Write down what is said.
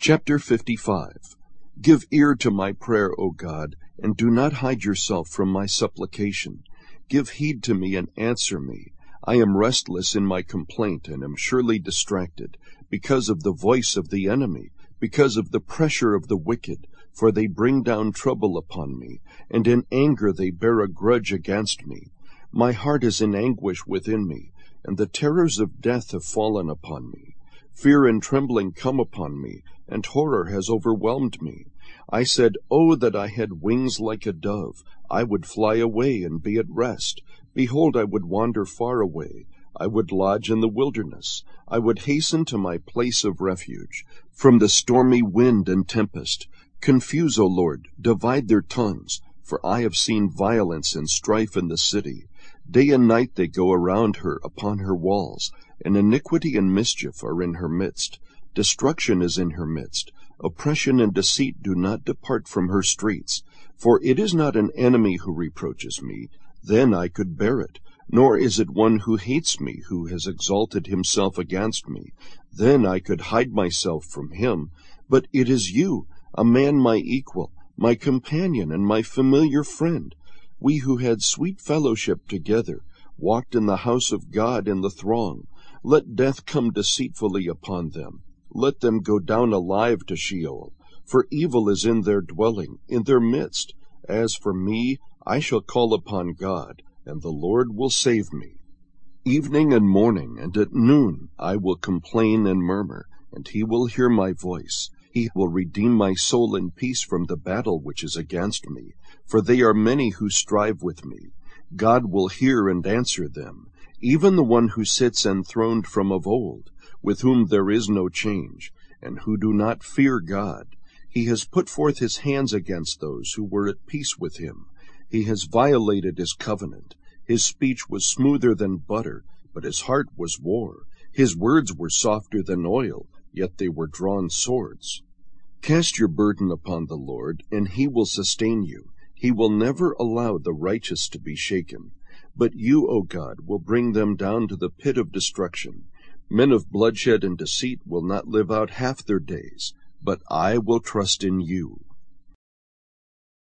Chapter 55. Give ear to my prayer, O God, and do not hide yourself from my supplication. Give heed to me and answer me. I am restless in my complaint and am surely distracted, because of the voice of the enemy, because of the pressure of the wicked, for they bring down trouble upon me, and in anger they bear a grudge against me. My heart is in anguish within me, and the terrors of death have fallen upon me. Fear and trembling come upon me, and horror has overwhelmed me. I said, Oh, that I had wings like a dove! I would fly away and be at rest. Behold, I would wander far away. I would lodge in the wilderness. I would hasten to my place of refuge, from the stormy wind and tempest. Confuse, O Lord, divide their tongues, for I have seen violence and strife in the city. Day and night they go around her upon her walls, and iniquity and mischief are in her midst. Destruction is in her midst. Oppression and deceit do not depart from her streets. For it is not an enemy who reproaches me, then I could bear it. Nor is it one who hates me, who has exalted himself against me. Then I could hide myself from him. But it is you, a man my equal, my companion and my familiar friend. We who had sweet fellowship together, walked in the house of God in the throng. Let death come deceitfully upon them. Let them go down alive to Sheol. For evil is in their dwelling, in their midst. As for me, I shall call upon God, and the Lord will save me. Evening and morning and at noon I will complain and murmur, and he will hear my voice. He will redeem my soul in peace from the battle which is against me, for they are many who strive with me. God will hear and answer them, even the one who sits enthroned from of old, with whom there is no change, and who do not fear God. He has put forth his hands against those who were at peace with him. He has violated his covenant. His speech was smoother than butter, but his heart was war. His words were softer than oil, yet they were drawn swords. Cast your burden upon the Lord, and he will sustain you. He will never allow the righteous to be shaken. But you, O God, will bring them down to the pit of destruction. Men of bloodshed and deceit will not live out half their days, but I will trust in you.